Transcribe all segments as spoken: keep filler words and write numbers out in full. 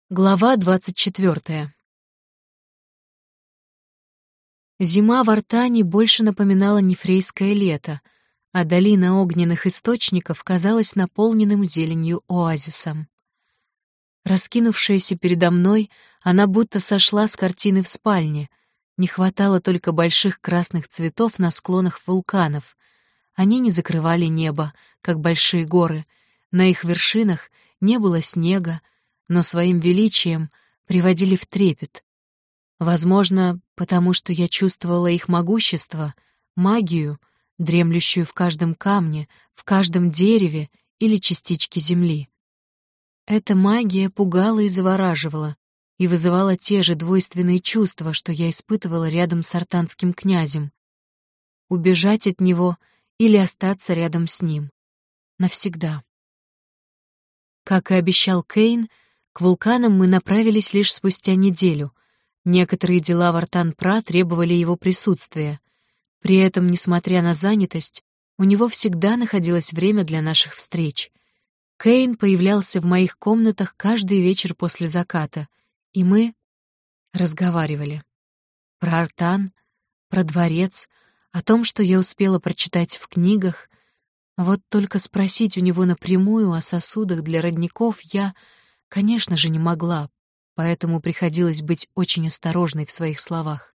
Глава двадцать четвёртая. Зима в Артане больше напоминала нефрейское лето, а долина огненных источников казалась наполненным зеленью оазисом. Раскинувшаяся передо мной, она будто сошла с картины в спальне. Не хватало только больших красных цветов на склонах вулканов. Они не закрывали небо, как большие горы. На их вершинах не было снега, но своим величием приводили в трепет. Возможно, потому что я чувствовала их могущество, магию, дремлющую в каждом камне, в каждом дереве или частичке земли. Эта магия пугала и завораживала, и вызывала те же двойственные чувства, что я испытывала рядом с артанским князем. Убежать от него или остаться рядом с ним. Навсегда. Как и обещал Кейн, к вулканам мы направились лишь спустя неделю. Некоторые дела в Артан-Пра требовали его присутствия. При этом, несмотря на занятость, у него всегда находилось время для наших встреч. Кейн появлялся в моих комнатах каждый вечер после заката, и мы разговаривали. Про Артан, про дворец, о том, что я успела прочитать в книгах. Вот только спросить у него напрямую о сосудах для родников я, конечно же, не могла, поэтому приходилось быть очень осторожной в своих словах.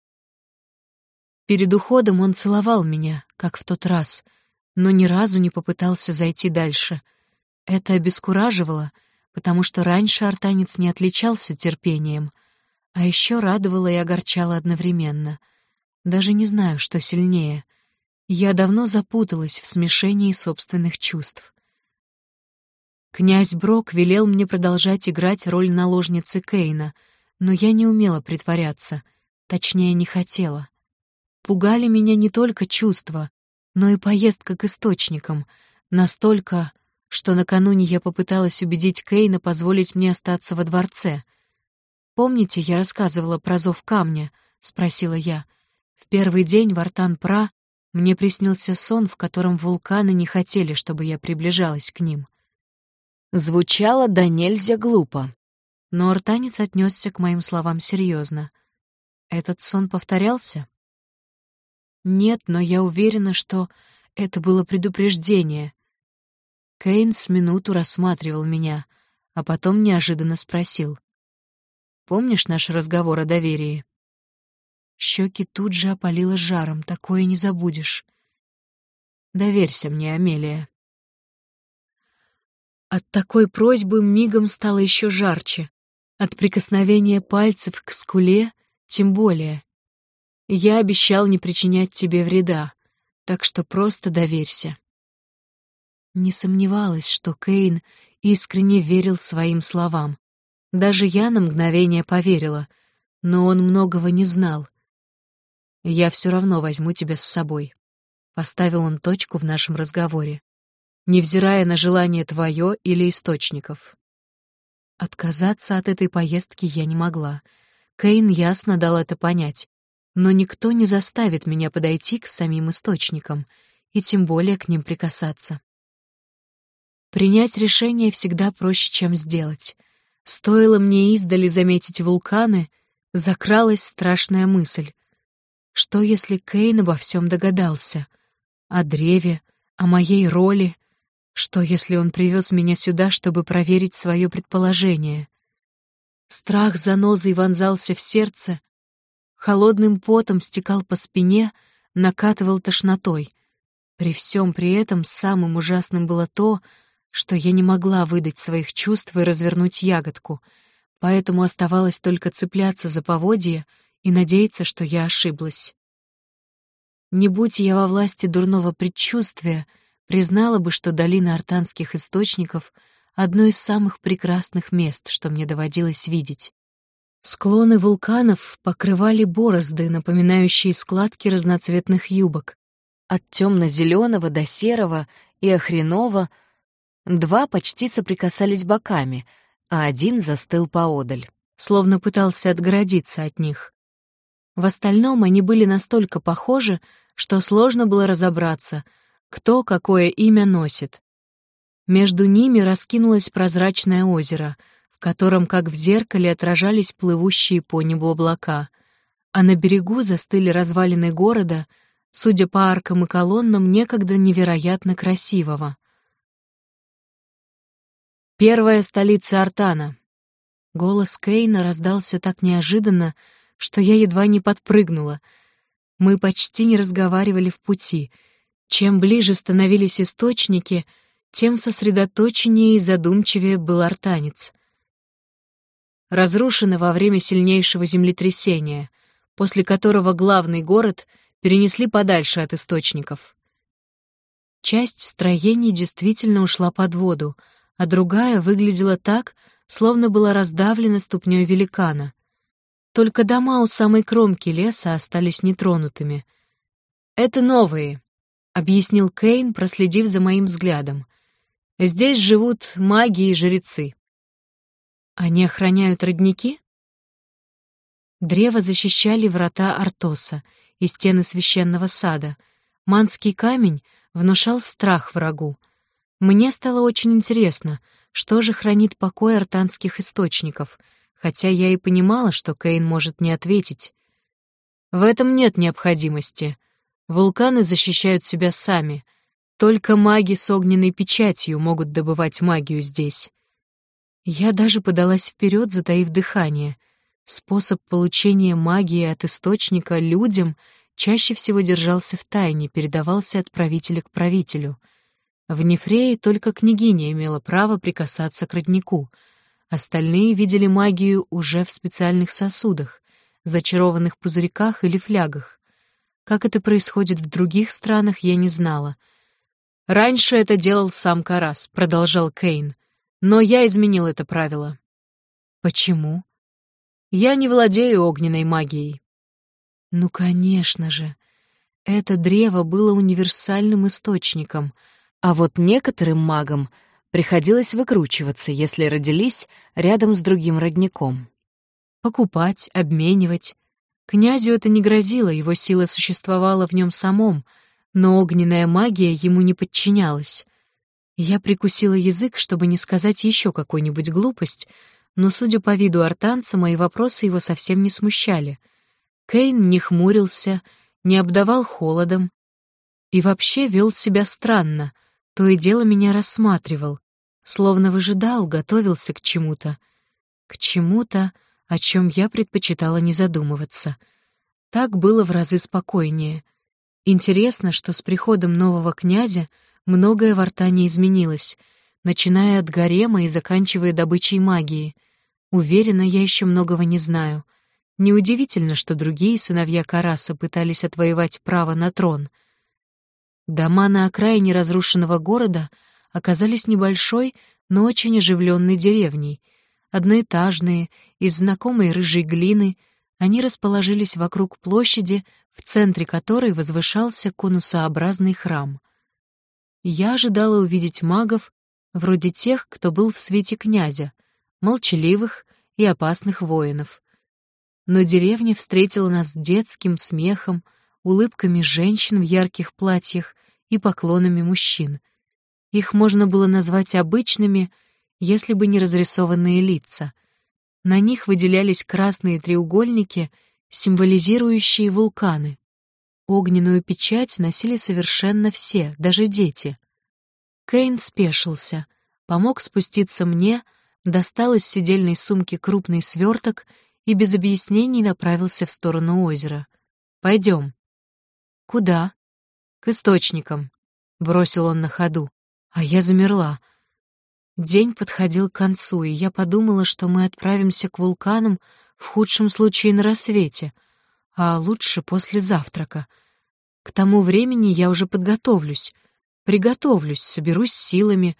Перед уходом он целовал меня, как в тот раз, но ни разу не попытался зайти дальше. Это обескураживало, потому что раньше артанец не отличался терпением, а еще радовало и огорчало одновременно. Даже не знаю, что сильнее. Я давно запуталась в смешении собственных чувств. Князь Брок велел мне продолжать играть роль наложницы Кейна, но я не умела притворяться, точнее, не хотела. Пугали меня не только чувства, но и поездка к источникам, настолько, что накануне я попыталась убедить Кейна позволить мне остаться во дворце. «Помните, я рассказывала про зов камня?» — спросила я. «В первый день в Артан-Пра мне приснился сон, в котором вулканы не хотели, чтобы я приближалась к ним». Звучало да нельзя глупо. Но артанец отнесся к моим словам серьезно. Этот сон повторялся? Нет, но я уверена, что это было предупреждение. Кейн с минуту рассматривал меня, а потом неожиданно спросил. «Помнишь наш разговор о доверии?» Щеки тут же опалило жаром, такое не забудешь. «Доверься мне, Амелия». От такой просьбы мигом стало еще жарче. От прикосновения пальцев к скуле тем более. Я обещал не причинять тебе вреда, так что просто доверься. Не сомневалась, что Кейн искренне верил своим словам. Даже я на мгновение поверила, но он многого не знал. «Я все равно возьму тебя с собой», — поставил он точку в нашем разговоре, невзирая на желание твое или источников. Отказаться от этой поездки я не могла. Кейн ясно дал это понять, но никто не заставит меня подойти к самим источникам и тем более к ним прикасаться. Принять решение всегда проще, чем сделать. Стоило мне издали заметить вулканы, закралась страшная мысль. Что, если Кейн обо всем догадался? О древе, о моей роли? Что, если он привез меня сюда, чтобы проверить свое предположение? Страх занозой вонзался в сердце, холодным потом стекал по спине, накатывал тошнотой. При всем при этом самым ужасным было то, что я не могла выдать своих чувств и развернуть ягодку, поэтому оставалось только цепляться за поводья и надеяться, что я ошиблась. Не будь я во власти дурного предчувствия, признала бы, что долина артанских источников — одно из самых прекрасных мест, что мне доводилось видеть. Склоны вулканов покрывали борозды, напоминающие складки разноцветных юбок. От темно-зеленого до серого и охряного два почти соприкасались боками, а один застыл поодаль, словно пытался отгородиться от них. В остальном они были настолько похожи, что сложно было разобраться, кто какое имя носит. Между ними раскинулось прозрачное озеро, в котором, как в зеркале, отражались плывущие по небу облака, а на берегу застыли развалины города, судя по аркам и колоннам, некогда невероятно красивого. «Первая столица Артана». Голос Кейна раздался так неожиданно, что я едва не подпрыгнула. Мы почти не разговаривали в пути. Чем ближе становились источники, тем сосредоточеннее и задумчивее был артанец. Разрушено во время сильнейшего землетрясения, после которого главный город перенесли подальше от источников. Часть строений действительно ушла под воду, а другая выглядела так, словно была раздавлена ступней великана. Только дома у самой кромки леса остались нетронутыми. «Это новые», — объяснил Кейн, проследив за моим взглядом. «Здесь живут маги и жрецы». «Они охраняют родники?» Древо защищали врата Артоса и стены священного сада. Манский камень внушал страх врагу. Мне стало очень интересно, что же хранит покой артанских источников, хотя я и понимала, что Кейн может не ответить. В этом нет необходимости. Вулканы защищают себя сами. Только маги с огненной печатью могут добывать магию здесь. Я даже подалась вперед, затаив дыхание. Способ получения магии от источника людям чаще всего держался в тайне, передавался от правителя к правителю. В Нефрее только княгиня имела право прикасаться к роднику. Остальные видели магию уже в специальных сосудах, зачарованных пузырьках или флягах. Как это происходит в других странах, я не знала. «Раньше это делал сам Карас», — продолжал Кейн. «Но я изменил это правило». «Почему?» «Я не владею огненной магией». Ну, конечно же. Это древо было универсальным источником, а вот некоторым магам приходилось выкручиваться, если родились рядом с другим родником. Покупать, обменивать. Князю это не грозило, его сила существовала в нем самом, но огненная магия ему не подчинялась. Я прикусила язык, чтобы не сказать еще какую-нибудь глупость, но, судя по виду артанца, мои вопросы его совсем не смущали. Кейн не хмурился, не обдавал холодом и вообще вел себя странно, то и дело меня рассматривал, словно выжидал, готовился к чему-то. К чему-то, о чем я предпочитала не задумываться. Так было в разы спокойнее. Интересно, что с приходом нового князя многое в Артане изменилось, начиная от гарема и заканчивая добычей магии. Уверена, я еще многого не знаю. Неудивительно, что другие сыновья Караса пытались отвоевать право на трон. Дома на окраине разрушенного города оказались небольшой, но очень оживленной деревней. Одноэтажные, из знакомой рыжей глины, они расположились вокруг площади, в центре которой возвышался конусообразный храм. Я ожидала увидеть магов, вроде тех, кто был в свете князя, молчаливых и опасных воинов. Но деревня встретила нас детским смехом, улыбками женщин в ярких платьях и поклонами мужчин. Их можно было назвать обычными, если бы не разрисованные лица. На них выделялись красные треугольники, символизирующие вулканы. Огненную печать носили совершенно все, даже дети. Кейн спешился, помог спуститься мне, достал из седельной сумки крупный сверток и без объяснений направился в сторону озера. «Пойдем». «Куда?» «К источникам», — бросил он на ходу, а я замерла. День подходил к концу, и я подумала, что мы отправимся к вулканам в худшем случае на рассвете, а лучше после завтрака. К тому времени я уже подготовлюсь, приготовлюсь, соберусь силами.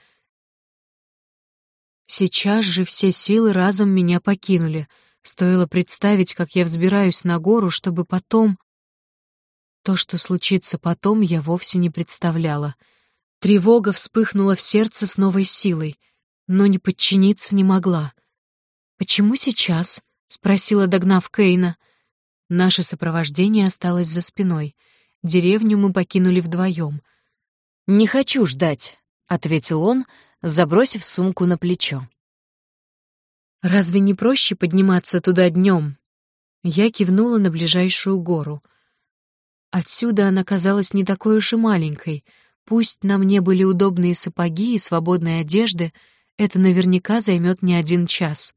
Сейчас же все силы разом меня покинули. Стоило представить, как я взбираюсь на гору, чтобы потом... То, что случится потом, я вовсе не представляла. Тревога вспыхнула в сердце с новой силой, но не подчиниться не могла. «Почему сейчас?» — спросила, догнав Кейна. Наше сопровождение осталось за спиной. Деревню мы покинули вдвоем. «Не хочу ждать», — ответил он, забросив сумку на плечо. Разве не проще подниматься туда днем? Я кивнула на ближайшую гору. Отсюда она казалась не такой уж и маленькой. Пусть на мне были удобные сапоги и свободные одежды, это наверняка займет не один час.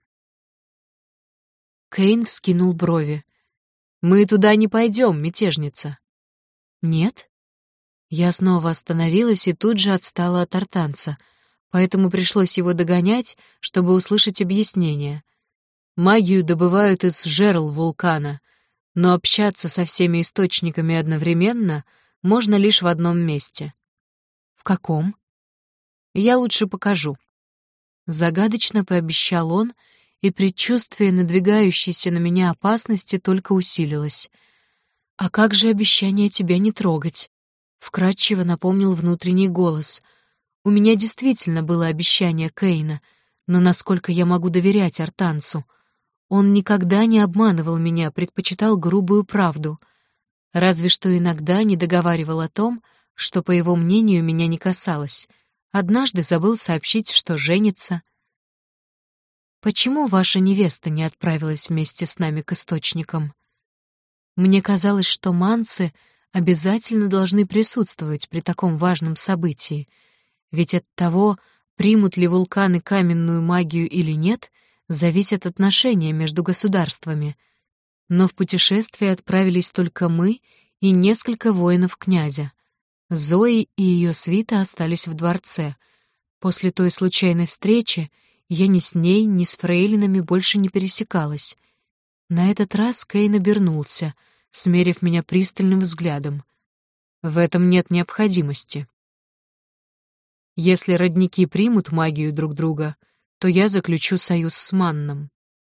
Кейн вскинул брови. «Мы туда не пойдем, мятежница». «Нет?» Я снова остановилась и тут же отстала от артанца, поэтому пришлось его догонять, чтобы услышать объяснение. Магию добывают из жерл вулкана, но общаться со всеми источниками одновременно можно лишь в одном месте. В каком? Я лучше покажу. Загадочно пообещал он, и предчувствие надвигающейся на меня опасности только усилилось. «А как же обещание тебя не трогать?» — вкратчиво напомнил внутренний голос. «У меня действительно было обещание Кейна, но насколько я могу доверять артанцу? Он никогда не обманывал меня, предпочитал грубую правду. Разве что иногда не договаривал о том, что, по его мнению, меня не касалось. Однажды забыл сообщить, что женится. Почему ваша невеста не отправилась вместе с нами к источникам? Мне казалось, что мансы обязательно должны присутствовать при таком важном событии, ведь от того, примут ли вулканы каменную магию или нет, зависят отношения между государствами. Но в путешествие отправились только мы и несколько воинов князя. Зои и ее свита остались в дворце. После той случайной встречи я ни с ней, ни с фрейлинами больше не пересекалась. На этот раз Кейн обернулся, смерив меня пристальным взглядом. В этом нет необходимости. Если родники примут магию друг друга, то я заключу союз с Манном.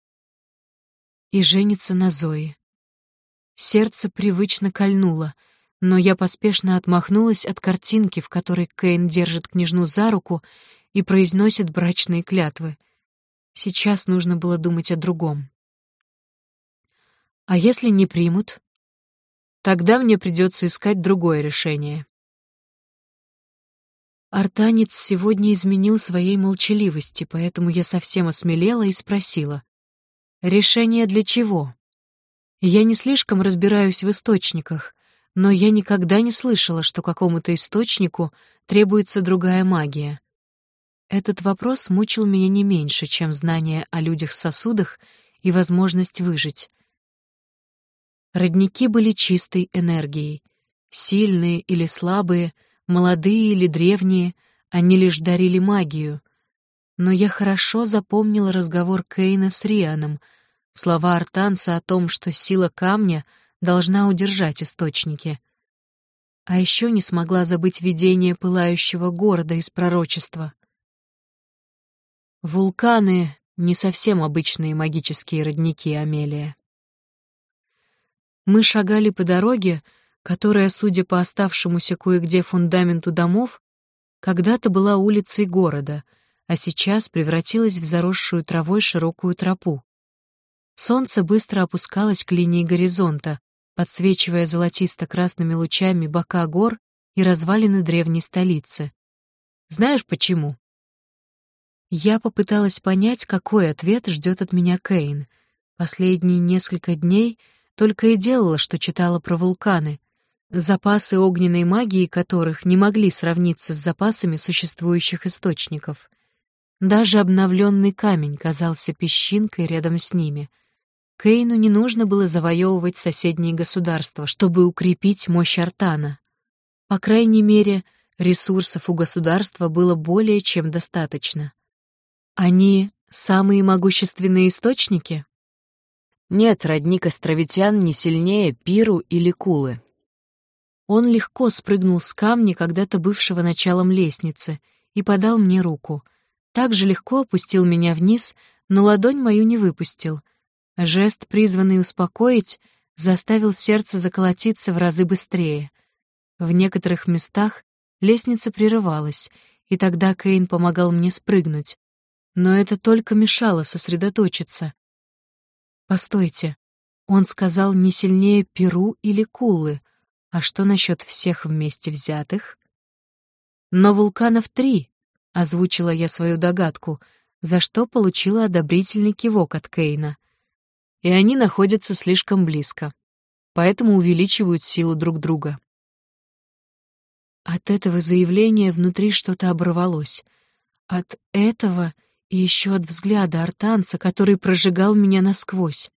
И женится на Зое. Сердце привычно кольнуло, но я поспешно отмахнулась от картинки, в которой Кейн держит княжну за руку и произносит брачные клятвы. Сейчас нужно было думать о другом. А если не примут? Тогда мне придется искать другое решение. Артанец сегодня изменил своей молчаливости, поэтому я совсем осмелела и спросила. Решение для чего? Я не слишком разбираюсь в источниках, но я никогда не слышала, что какому-то источнику требуется другая магия. Этот вопрос мучил меня не меньше, чем знание о людях-сосудах и возможность выжить. Родники были чистой энергией. Сильные или слабые, молодые или древние, они лишь дарили магию. Но я хорошо запомнила разговор Кейна с Рианом, слова артанца о том, что сила камня должна удержать источники. А еще не смогла забыть видение пылающего города из пророчества. Вулканы — не совсем обычные магические родники, Амелия. Мы шагали по дороге, которая, судя по оставшемуся кое-где фундаменту домов, когда-то была улицей города, а сейчас превратилась в заросшую травой широкую тропу. Солнце быстро опускалось к линии горизонта, подсвечивая золотисто-красными лучами бока гор и развалины древней столицы. Знаешь почему? Я попыталась понять, какой ответ ждет от меня Кейн. Последние несколько дней только и делала, что читала про вулканы, запасы огненной магии которых не могли сравниться с запасами существующих источников. Даже обновленный камень казался песчинкой рядом с ними. Кейну не нужно было завоевывать соседние государства, чтобы укрепить мощь Артана. По крайней мере, ресурсов у государства было более чем достаточно. Они — самые могущественные источники? Нет, родник островитян не сильнее Пиру или Кулы. Он легко спрыгнул с камня, когда-то бывшего началом лестницы, и подал мне руку. Так же легко опустил меня вниз, но ладонь мою не выпустил. Жест, призванный успокоить, заставил сердце заколотиться в разы быстрее. В некоторых местах лестница прерывалась, и тогда Кейн помогал мне спрыгнуть. Но это только мешало сосредоточиться. Постойте, он сказал не сильнее Перу или Кулы, а что насчет всех вместе взятых? Но вулканов три, озвучила я свою догадку, за что получила одобрительный кивок от Кейна. И они находятся слишком близко, поэтому увеличивают силу друг друга. От этого заявления внутри что-то оборвалось. От этого и еще от взгляда артанца, который прожигал меня насквозь.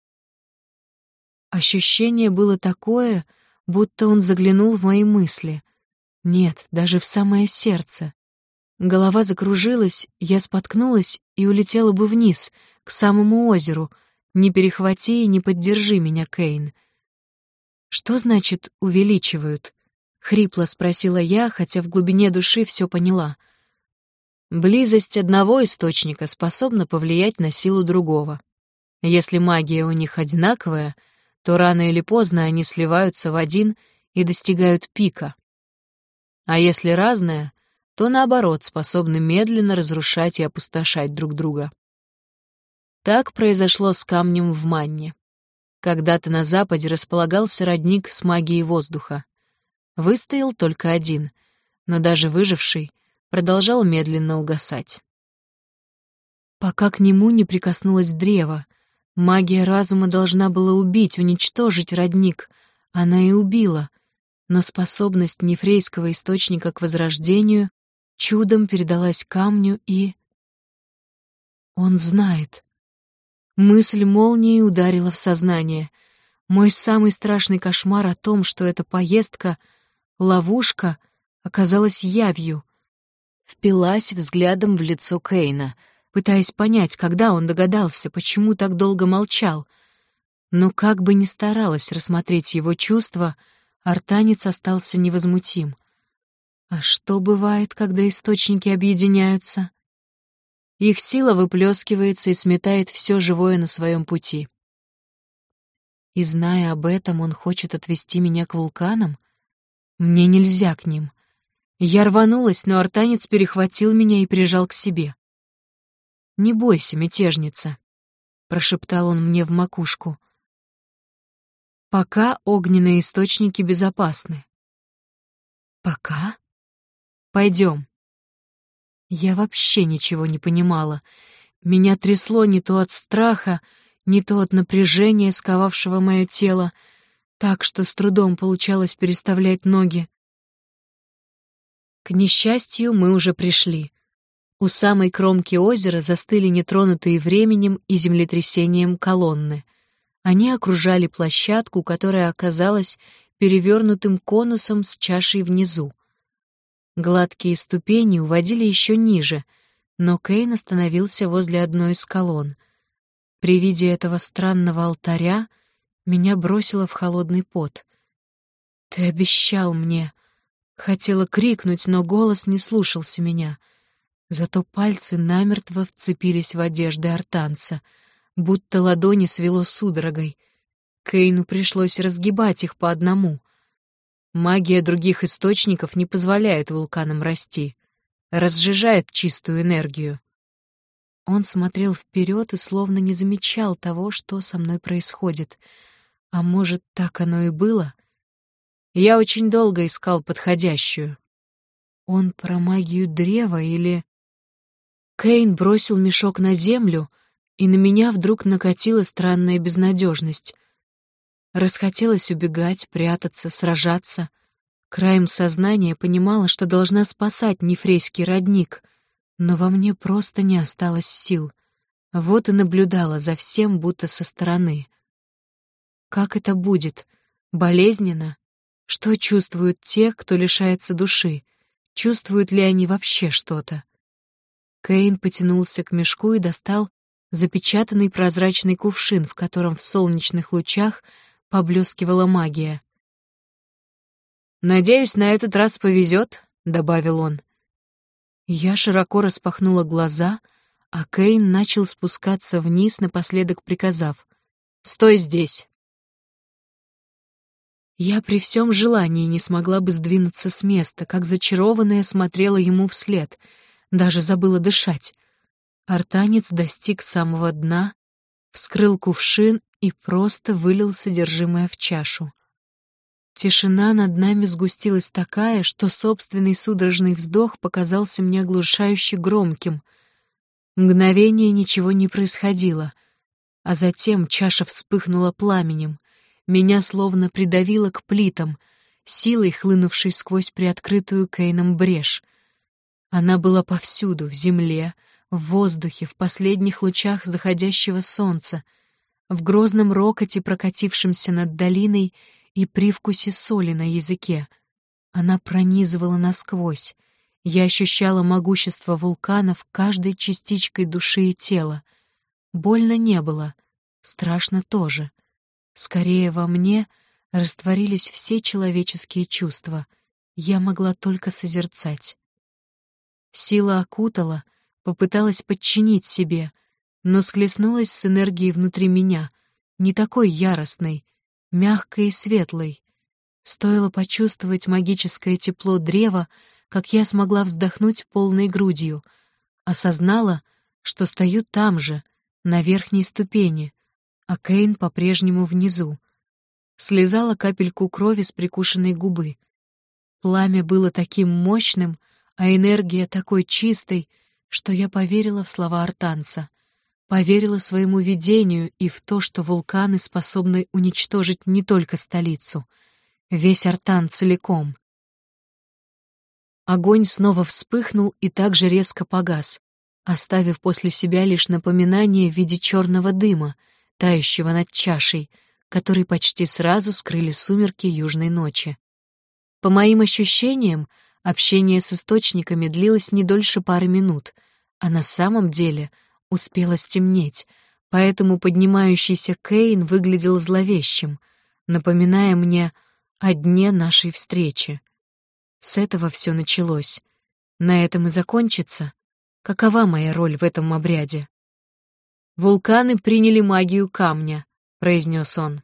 Ощущение было такое, будто он заглянул в мои мысли. Нет, даже в самое сердце. Голова закружилась, я споткнулась и улетела бы вниз, к самому озеру. Не перехвати и не поддержи меня, Кейн. Что значит «увеличивают»? Хрипло спросила я, хотя в глубине души все поняла. Близость одного источника способна повлиять на силу другого. Если магия у них одинаковая, то рано или поздно они сливаются в один и достигают пика. А если разная, то наоборот способны медленно разрушать и опустошать друг друга. Так произошло с камнем в Манне. Когда-то на западе располагался родник с магией воздуха. Выстоял только один, но даже выживший продолжал медленно угасать. Пока к нему не прикоснулось древо, магия разума должна была убить, уничтожить родник. Она и убила, но способность нефрейского источника к возрождению чудом передалась камню и... Он знает. Мысль молнией ударила в сознание. Мой самый страшный кошмар о том, что эта поездка — ловушка, оказалась явью. Впилась взглядом в лицо Кейна, пытаясь понять, когда он догадался, почему так долго молчал. Но как бы ни старалась рассмотреть его чувства, артанец остался невозмутим. А что бывает, когда источники объединяются? Их сила выплескивается и сметает все живое на своем пути. И, зная об этом, он хочет отвести меня к вулканам? Мне нельзя к ним. Я рванулась, но артанец перехватил меня и прижал к себе. «Не бойся, мятежница», — прошептал он мне в макушку. «Пока огненные источники безопасны». «Пока? Пойдем». Я вообще ничего не понимала. Меня трясло не то от страха, не то от напряжения, сковавшего мое тело, так что с трудом получалось переставлять ноги. К несчастью, мы уже пришли. У самой кромки озера застыли нетронутые временем и землетрясением колонны. Они окружали площадку, которая оказалась перевернутым конусом с чашей внизу. Гладкие ступени уводили еще ниже, но Кейн остановился возле одной из колонн. При виде этого странного алтаря меня бросило в холодный пот. «Ты обещал мне!» Хотела крикнуть, но голос не слушался меня. Зато пальцы намертво вцепились в одежды артанца, будто ладони свело судорогой. Кейну пришлось разгибать их по одному. Магия других источников не позволяет вулканам расти, разжижает чистую энергию. Он смотрел вперед и словно не замечал того, что со мной происходит. А может, так оно и было? Я очень долго искал подходящую. Он про магию древа или... Кейн бросил мешок на землю, и на меня вдруг накатила странная безнадежность. Расхотелось убегать, прятаться, сражаться. Краем сознания понимала, что должна спасать нефрейский родник, но во мне просто не осталось сил. Вот и наблюдала за всем, будто со стороны. Как это будет? Болезненно? Что чувствуют те, кто лишается души? Чувствуют ли они вообще что-то? Кейн потянулся к мешку и достал запечатанный прозрачный кувшин, в котором в солнечных лучах поблескивала магия. «Надеюсь, на этот раз повезет», — добавил он. Я широко распахнула глаза, а Кейн начал спускаться вниз, напоследок приказав: «Стой здесь». Я при всем желании не смогла бы сдвинуться с места, как зачарованная смотрела ему вслед, даже забыла дышать. Артанец достиг самого дна, вскрыл кувшин и просто вылил содержимое в чашу. Тишина над нами сгустилась такая, что собственный судорожный вздох показался мне оглушающе громким. Мгновение ничего не происходило, а затем чаша вспыхнула пламенем, меня словно придавило к плитам, силой хлынувшей сквозь приоткрытую Кейном брешь. Она была повсюду, в земле, в воздухе, в последних лучах заходящего солнца, в грозном рокоте, прокатившемся над долиной, и привкусе соли на языке. Она пронизывала насквозь. Я ощущала могущество вулканов каждой частичкой души и тела. Больно не было, страшно тоже. Скорее во мне растворились все человеческие чувства. Я могла только созерцать. Сила окутала, попыталась подчинить себе, но схлестнулась с энергией внутри меня, не такой яростной, мягкой и светлой. Стоило почувствовать магическое тепло древа, как я смогла вздохнуть полной грудью, осознала, что стою там же, на верхней ступени, а Кейн по-прежнему внизу. Слезала капельку крови с прикушенной губы. Пламя было таким мощным, а энергия такой чистой, что я поверила в слова Артанца, поверила своему видению и в то, что вулканы способны уничтожить не только столицу, весь Артан целиком. Огонь снова вспыхнул и также резко погас, оставив после себя лишь напоминание в виде черного дыма, тающего над чашей, который почти сразу скрыли сумерки южной ночи. По моим ощущениям, общение с источниками длилось не дольше пары минут, а на самом деле успело стемнеть, поэтому поднимающийся Кейн выглядел зловещим, напоминая мне о дне нашей встречи. С этого все началось. На этом и закончится. Какова моя роль в этом обряде? «Вулканы приняли магию камня», — произнес он.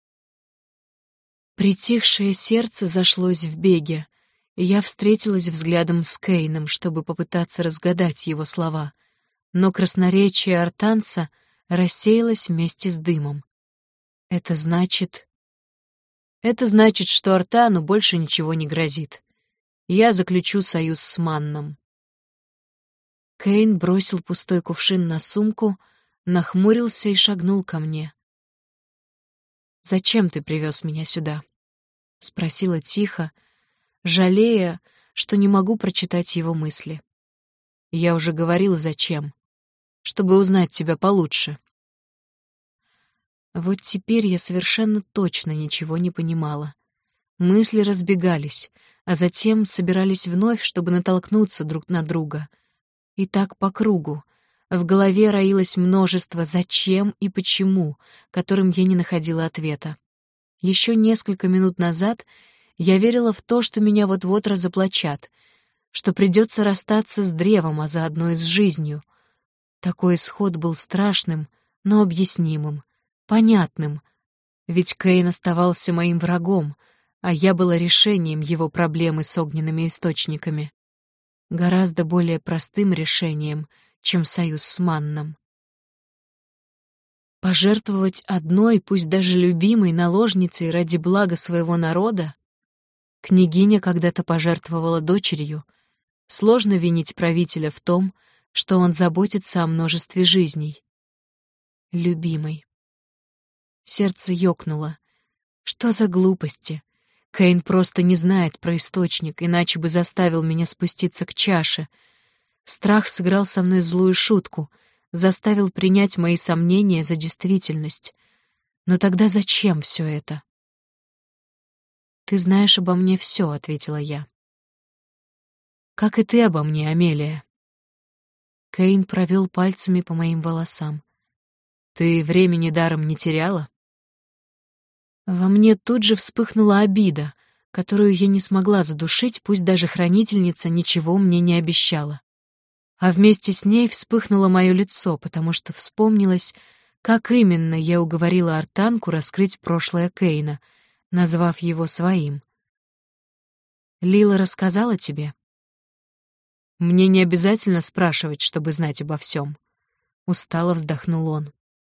Притихшее сердце зашлось в беге, и я встретилась взглядом с Кейном, чтобы попытаться разгадать его слова, но красноречие артанца рассеялось вместе с дымом. Это значит... Это значит, что Артану больше ничего не грозит. Я заключу союз с Манном. Кейн бросил пустой кувшин на сумку, нахмурился и шагнул ко мне. «Зачем ты привез меня сюда?» — спросила тихо, жалея, что не могу прочитать его мысли. Я уже говорила, зачем. Чтобы узнать тебя получше. Вот теперь я совершенно точно ничего не понимала. Мысли разбегались, а затем собирались вновь, чтобы натолкнуться друг на друга. И так по кругу. В голове роилось множество «зачем» и «почему», которым я не находила ответа. Еще несколько минут назад я верила в то, что меня вот-вот разоблачат, что придется расстаться с древом, а заодно и с жизнью. Такой исход был страшным, но объяснимым, понятным, ведь Кейн оставался моим врагом, а я была решением его проблемы с огненными источниками. Гораздо более простым решением, чем союз с Манном. Пожертвовать одной, пусть даже любимой, наложницей ради блага своего народа? Княгиня когда-то пожертвовала дочерью. Сложно винить правителя в том, что он заботится о множестве жизней. Любимой. Сердце ёкнуло. Что за глупости? Кейн просто не знает про источник, иначе бы заставил меня спуститься к чаше. Страх сыграл со мной злую шутку, заставил принять мои сомнения за действительность. Но тогда зачем все это? «Ты знаешь обо мне все», — ответила я. «Как и ты обо мне, Амелия». Кейн провел пальцами по моим волосам. «Ты времени даром не теряла?» Во мне тут же вспыхнула обида, которую я не смогла задушить, пусть даже хранительница ничего мне не обещала. А вместе с ней вспыхнуло мое лицо, потому что вспомнилось, как именно я уговорила Артанку раскрыть прошлое Кейна, назвав его своим. «Лила рассказала тебе?» «Мне не обязательно спрашивать, чтобы знать обо всем», — устало вздохнул он.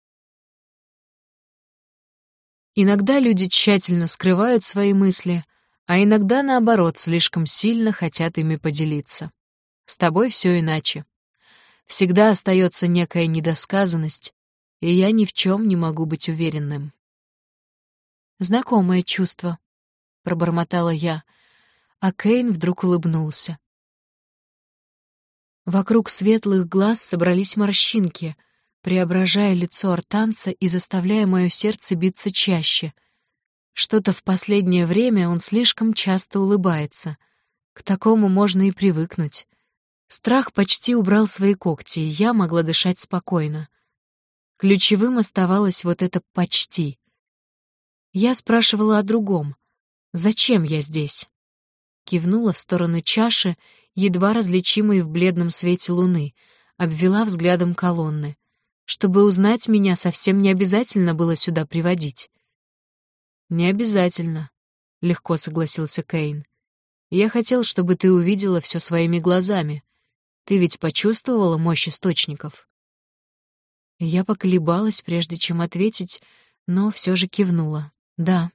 Иногда люди тщательно скрывают свои мысли, а иногда, наоборот, слишком сильно хотят ими поделиться. С тобой все иначе. Всегда остается некая недосказанность, и я ни в чем не могу быть уверенным. «Знакомое чувство», — пробормотала я, а Кейн вдруг улыбнулся. Вокруг светлых глаз собрались морщинки, преображая лицо артанца и заставляя мое сердце биться чаще. Что-то в последнее время он слишком часто улыбается. К такому можно и привыкнуть. Страх почти убрал свои когти, и я могла дышать спокойно. Ключевым оставалось вот это «почти». Я спрашивала о другом. «Зачем я здесь?» Кивнула в сторону чаши, едва различимой в бледном свете луны, обвела взглядом колонны. Чтобы узнать меня, совсем не обязательно было сюда приводить. «Не обязательно», — легко согласился Кейн. «Я хотел, чтобы ты увидела все своими глазами. Ты ведь почувствовала мощь источников?» Я поколебалась, прежде чем ответить, но все же кивнула. «Да».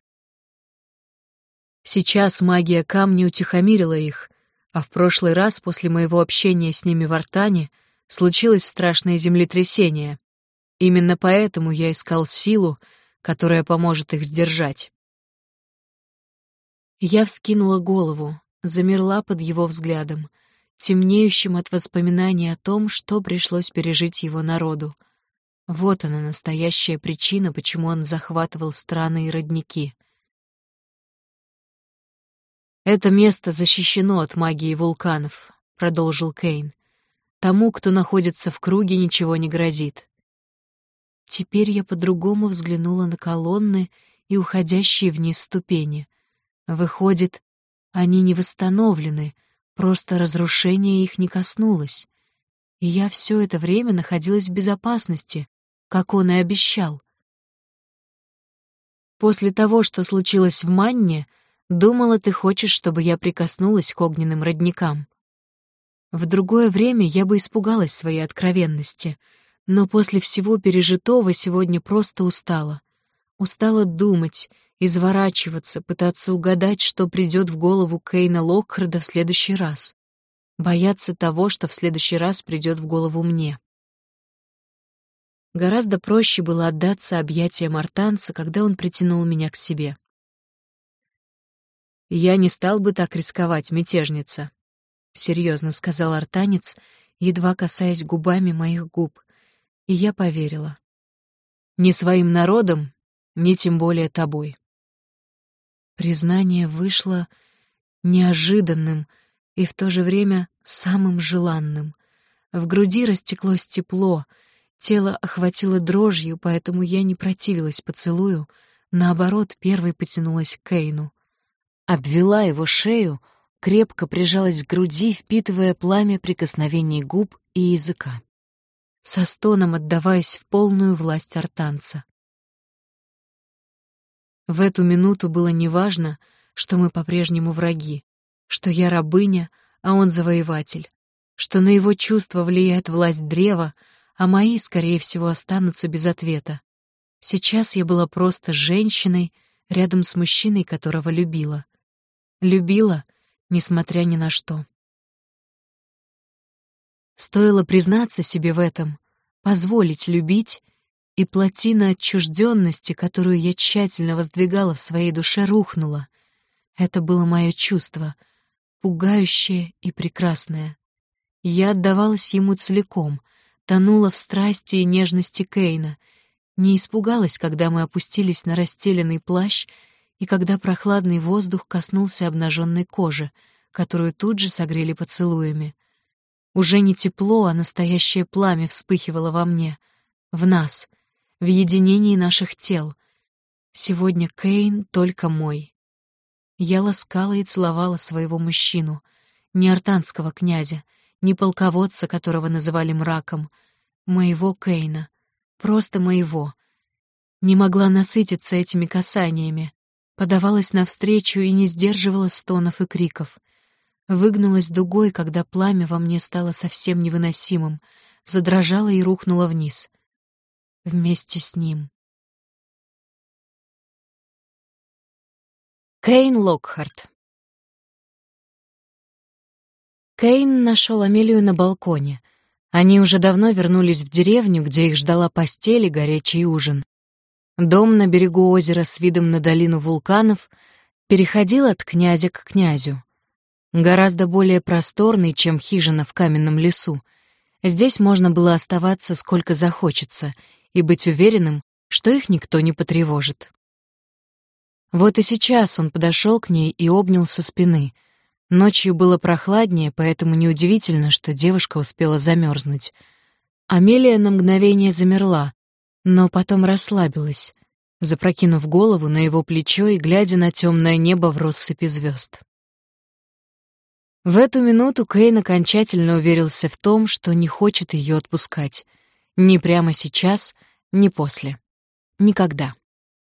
Сейчас магия камня утихомирила их, а в прошлый раз после моего общения с ними в Артане случилось страшное землетрясение. Именно поэтому я искал силу, которая поможет их сдержать. Я вскинула голову, замерла под его взглядом, темнеющим от воспоминаний о том, что пришлось пережить его народу. Вот она, настоящая причина, почему он захватывал страны и родники. «Это место защищено от магии вулканов», — продолжил Кейн. «Тому, кто находится в круге, ничего не грозит». Теперь я по-другому взглянула на колонны и уходящие вниз ступени. Выходит, они не восстановлены, просто разрушение их не коснулось. И я все это время находилась в безопасности, как он и обещал. После того, что случилось в Манне, думала, ты хочешь, чтобы я прикоснулась к огненным родникам. В другое время я бы испугалась своей откровенности, но после всего пережитого сегодня просто устала. Устала думать, изворачиваться, пытаться угадать, что придет в голову Кейна Локхарда в следующий раз. Бояться того, что в следующий раз придет в голову мне. Гораздо проще было отдаться объятиям артанца, когда он притянул меня к себе. «Я не стал бы так рисковать, мятежница», — серьезно сказал артанец, едва касаясь губами моих губ, и я поверила. «Ни своим народом, ни тем более тобой». Признание вышло неожиданным и в то же время самым желанным. В груди растеклось тепло, тело охватило дрожью, поэтому я не противилась поцелую, наоборот, первой потянулась к Кейну. Обвела его шею, крепко прижалась к груди, впитывая пламя прикосновений губ и языка, со стоном отдаваясь в полную власть артанца. В эту минуту было неважно, что мы по-прежнему враги, что я рабыня, а он завоеватель, что на его чувства влияет власть древа, а мои, скорее всего, останутся без ответа. Сейчас я была просто женщиной рядом с мужчиной, которого любила. Любила, несмотря ни на что. Стоило признаться себе в этом, позволить любить, и плотина отчужденности, которую я тщательно воздвигала в своей душе, рухнула. Это было мое чувство, пугающее и прекрасное. Я отдавалась ему целиком, тонула в страсти и нежности Кейна, не испугалась, когда мы опустились на расстеленный плащ и когда прохладный воздух коснулся обнаженной кожи, которую тут же согрели поцелуями. Уже не тепло, а настоящее пламя вспыхивало во мне, в нас, в единении наших тел. Сегодня Кейн только мой. Я ласкала и целовала своего мужчину, не артанского князя, не полководца, которого называли мраком, моего Кейна, просто моего. Не могла насытиться этими касаниями, подавалась навстречу и не сдерживала стонов и криков. Выгнулась дугой, когда пламя во мне стало совсем невыносимым, задрожала и рухнула вниз. Вместе с ним. Кейн Локхард. Кейн нашел Амелию на балконе. Они уже давно вернулись в деревню, где их ждала постель и горячий ужин. Дом на берегу озера с видом на долину вулканов переходил от князя к князю. Гораздо более просторный, чем хижина в каменном лесу. Здесь можно было оставаться сколько захочется и быть уверенным, что их никто не потревожит. Вот и сейчас он подошел к ней и обнял со спины. Ночью было прохладнее, поэтому неудивительно, что девушка успела замерзнуть. Амелия на мгновение замерла, но потом расслабилась, запрокинув голову на его плечо и глядя на темное небо в россыпи звезд. В эту минуту Кейн окончательно уверился в том, что не хочет ее отпускать. Ни прямо сейчас, ни после. Никогда.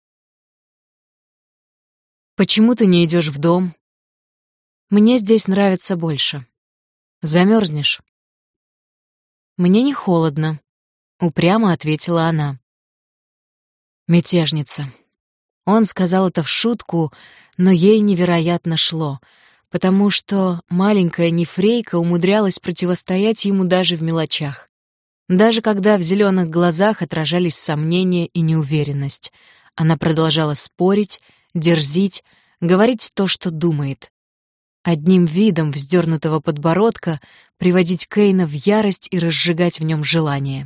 «Почему ты не идешь в дом?» «Мне здесь нравится больше. Замерзнешь?» «Мне не холодно», — упрямо ответила она. Мятежница. Он сказал это в шутку, но ей невероятно шло, потому что маленькая Нефрейка умудрялась противостоять ему даже в мелочах. Даже когда в зеленых глазах отражались сомнения и неуверенность, она продолжала спорить, дерзить, говорить то, что думает. Одним видом вздернутого подбородка приводить Кейна в ярость и разжигать в нем желание.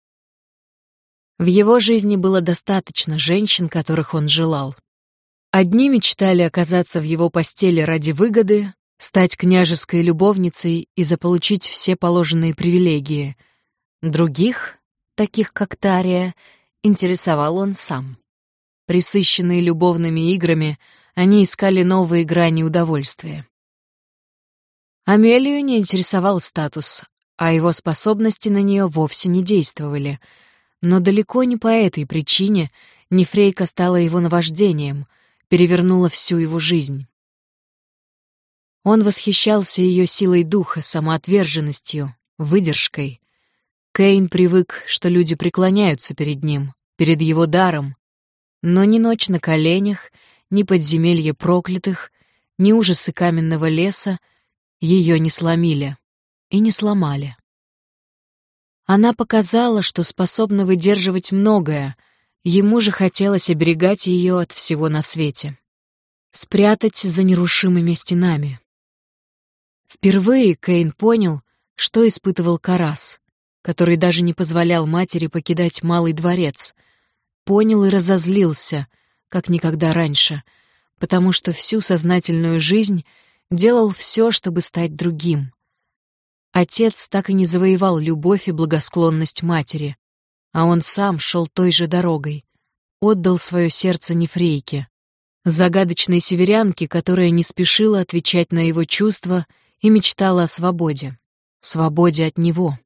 В его жизни было достаточно женщин, которых он желал. Одни мечтали оказаться в его постели ради выгоды, стать княжеской любовницей и заполучить все положенные привилегии. Других, таких как Тария, интересовал он сам. Пресыщенные любовными играми, они искали новые грани удовольствия. Амелию не интересовал статус, а его способности на нее вовсе не действовали. Но далеко не по этой причине Нефрейка стала его наваждением, перевернула всю его жизнь. Он восхищался ее силой духа, самоотверженностью, выдержкой. Кейн привык, что люди преклоняются перед ним, перед его даром, но ни ночь на коленях, ни подземелье проклятых, ни ужасы каменного леса ее не сломили и не сломали. Она показала, что способна выдерживать многое, ему же хотелось оберегать ее от всего на свете. Спрятать за нерушимыми стенами. Впервые Кейн понял, что испытывал Карас, который даже не позволял матери покидать малый дворец. Понял и разозлился, как никогда раньше, потому что всю сознательную жизнь делал все, чтобы стать другим. Отец так и не завоевал любовь и благосклонность матери, а он сам шел той же дорогой, отдал свое сердце Нефрейке, загадочной северянке, которая не спешила отвечать на его чувства и мечтала о свободе, свободе от него.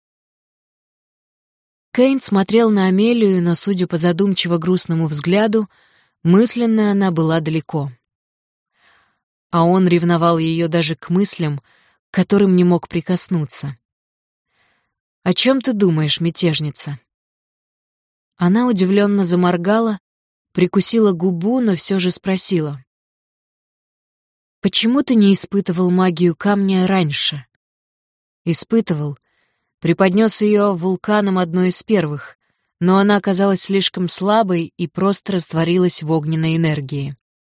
Кейн смотрел на Амелию, но, судя по задумчиво грустному взгляду, мысленно она была далеко. А он ревновал ее даже к мыслям, к которым не мог прикоснуться. «О чем ты думаешь, мятежница?» Она удивленно заморгала, прикусила губу, но все же спросила. «Почему ты не испытывал магию камня раньше?» «Испытывал. Преподнес ее вулканом одной из первых, но она оказалась слишком слабой и просто растворилась в огненной энергии.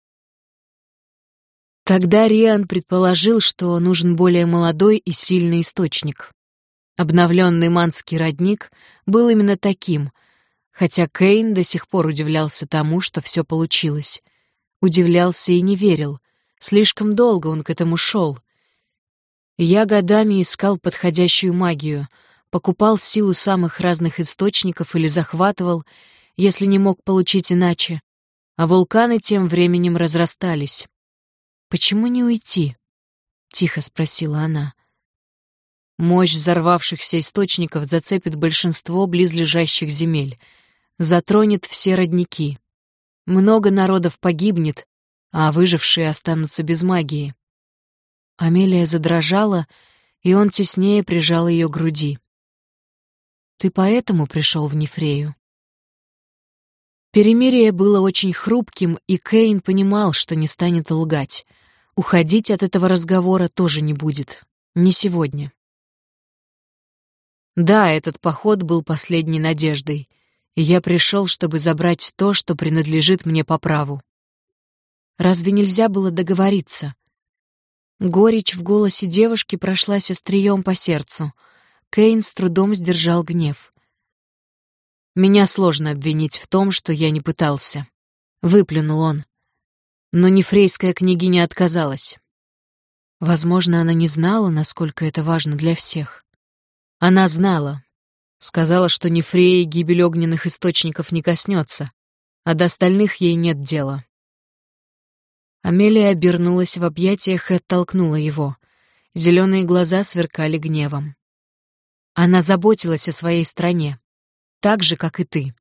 Тогда Риан предположил, что нужен более молодой и сильный источник. Обновленный манский родник был именно таким, хотя Кейн до сих пор удивлялся тому, что все получилось. Удивлялся и не верил. Слишком долго он к этому шел. Я годами искал подходящую магию, покупал силу самых разных источников или захватывал, если не мог получить иначе, а вулканы тем временем разрастались. «Почему не уйти?» — тихо спросила она. Мощь взорвавшихся источников зацепит большинство близлежащих земель, затронет все родники. Много народов погибнет, а выжившие останутся без магии. Амелия задрожала, и он теснее прижал ее к груди. «Ты поэтому пришел в Нефрею?» Перемирие было очень хрупким, и Кейн понимал, что не станет лгать. Уходить от этого разговора тоже не будет. Не сегодня. Да, этот поход был последней надеждой, и я пришел, чтобы забрать то, что принадлежит мне по праву. Разве нельзя было договориться? Горечь в голосе девушки прошлась острием по сердцу. Кейн с трудом сдержал гнев. «Меня сложно обвинить в том, что я не пытался», — выплюнул он. Но нефрейская княгиня отказалась. Возможно, она не знала, насколько это важно для всех. Она знала. Сказала, что Нефреи гибель огненных источников не коснется, а до остальных ей нет дела. Амелия обернулась в объятиях и оттолкнула его. Зеленые глаза сверкали гневом. Она заботилась о своей стране, так же, как и ты.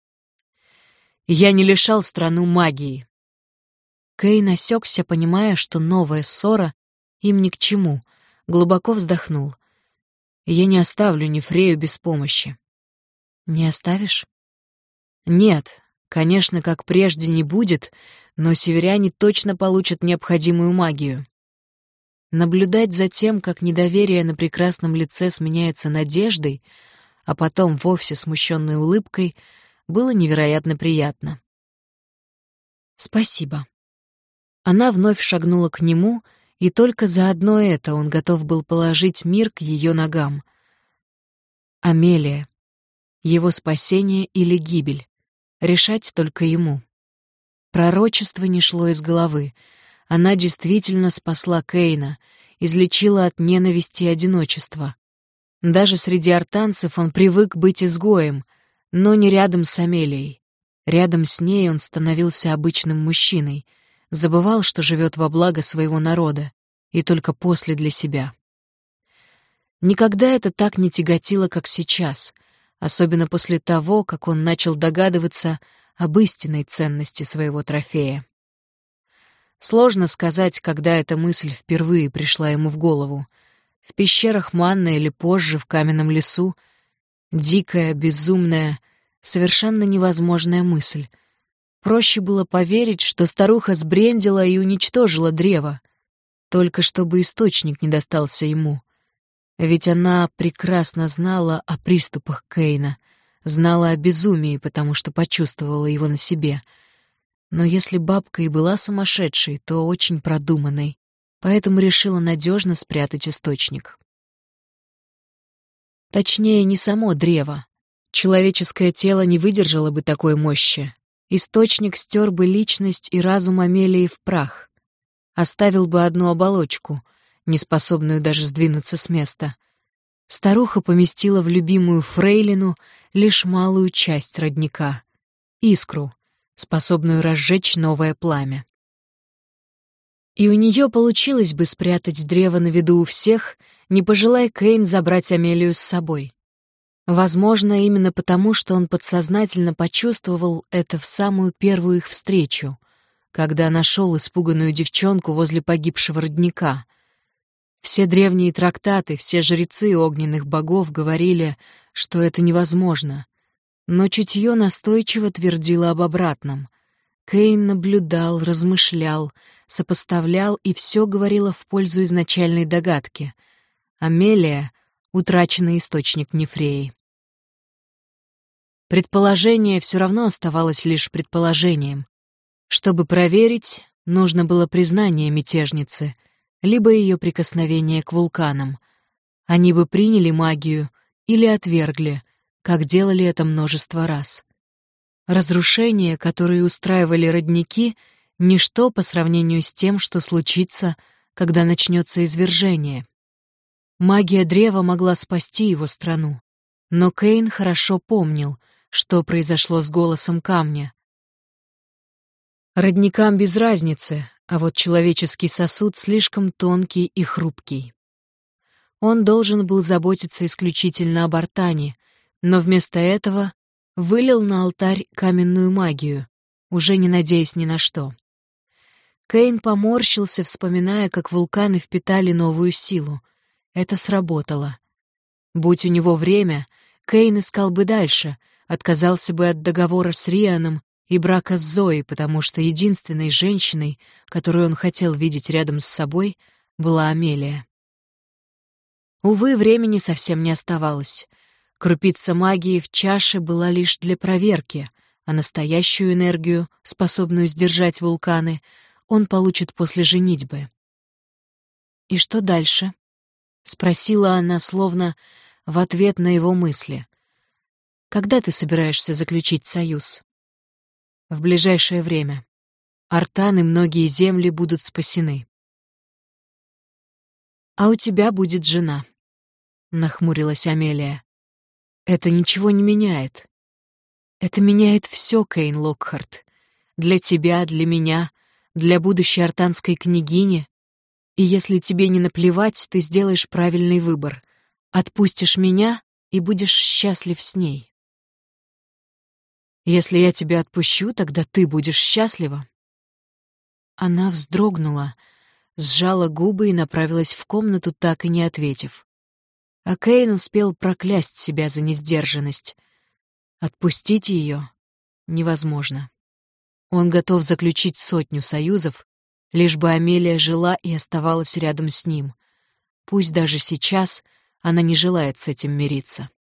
Я не лишал страну магии. Кейн осекся, понимая, что новая ссора им ни к чему, глубоко вздохнул. Я не оставлю Нефрею без помощи. Не оставишь? Нет, конечно, как прежде не будет, но северяне точно получат необходимую магию. Наблюдать за тем, как недоверие на прекрасном лице сменяется надеждой, а потом вовсе смущенной улыбкой, было невероятно приятно. «Спасибо». Она вновь шагнула к нему, и только за одно это он готов был положить мир к ее ногам. Амелия. Его спасение или гибель. Решать только ему. Пророчество не шло из головы. Она действительно спасла Кейна, излечила от ненависти и одиночества. Даже среди артанцев он привык быть изгоем, но не рядом с Амелией. Рядом с ней он становился обычным мужчиной, забывал, что живет во благо своего народа, и только после для себя. Никогда это так не тяготило, как сейчас, особенно после того, как он начал догадываться об истинной ценности своего трофея. Сложно сказать, когда эта мысль впервые пришла ему в голову. В пещерах Манны или позже, в каменном лесу. Дикая, безумная, совершенно невозможная мысль. Проще было поверить, что старуха сбрендила и уничтожила древо, только чтобы источник не достался ему. Ведь она прекрасно знала о приступах Кейна, знала о безумии, потому что почувствовала его на себе. Но если бабка и была сумасшедшей, то очень продуманной, поэтому решила надежно спрятать источник. Точнее, не само древо. Человеческое тело не выдержало бы такой мощи. Источник стер бы личность и разум Амелии в прах. Оставил бы одну оболочку, неспособную даже сдвинуться с места. Старуха поместила в любимую фрейлину лишь малую часть родника — искру, способную разжечь новое пламя. И у нее получилось бы спрятать древо на виду у всех, не пожелая Кейн забрать Амелию с собой. Возможно, именно потому, что он подсознательно почувствовал это в самую первую их встречу, когда нашел испуганную девчонку возле погибшего родника. Все древние трактаты, все жрецы огненных богов говорили, что это невозможно, но чутье настойчиво твердило об обратном. Кейн наблюдал, размышлял, сопоставлял, и все говорило в пользу изначальной догадки. Амелия — утраченный источник Нефреи. Предположение все равно оставалось лишь предположением. Чтобы проверить, нужно было признание мятежницы, либо ее прикосновение к вулканам. Они бы приняли магию или отвергли, как делали это множество раз. Разрушения, которые устраивали родники, — ничто по сравнению с тем, что случится, когда начнется извержение. Магия древа могла спасти его страну, но Кейн хорошо помнил, что произошло с голосом камня. Родникам без разницы, а вот человеческий сосуд слишком тонкий и хрупкий. Он должен был заботиться исключительно об Артане, но вместо этого вылил на алтарь каменную магию, уже не надеясь ни на что. Кейн поморщился, вспоминая, как вулканы впитали новую силу. Это сработало. Будь у него время, Кейн искал бы дальше, отказался бы от договора с Рианом и брака с Зоей, потому что единственной женщиной, которую он хотел видеть рядом с собой, была Амелия. Увы, времени совсем не оставалось. Крупица магии в чаше была лишь для проверки, а настоящую энергию, способную сдержать вулканы, он получит после женитьбы. «И что дальше?» — спросила она, словно в ответ на его мысли. «Когда ты собираешься заключить союз?» «В ближайшее время. Артан и многие земли будут спасены». «А у тебя будет жена», — нахмурилась Амелия. «Это ничего не меняет. Это меняет все, Кейн Локхарт. Для тебя, для меня, для будущей артанской княгини. И если тебе не наплевать, ты сделаешь правильный выбор. Отпустишь меня и будешь счастлив с ней. Если я тебя отпущу, тогда ты будешь счастлива». Она вздрогнула, сжала губы и направилась в комнату, так и не ответив. А Кейн успел проклясть себя за несдержанность. Отпустить ее невозможно. Он готов заключить сотню союзов, лишь бы Амелия жила и оставалась рядом с ним. Пусть даже сейчас она не желает с этим мириться.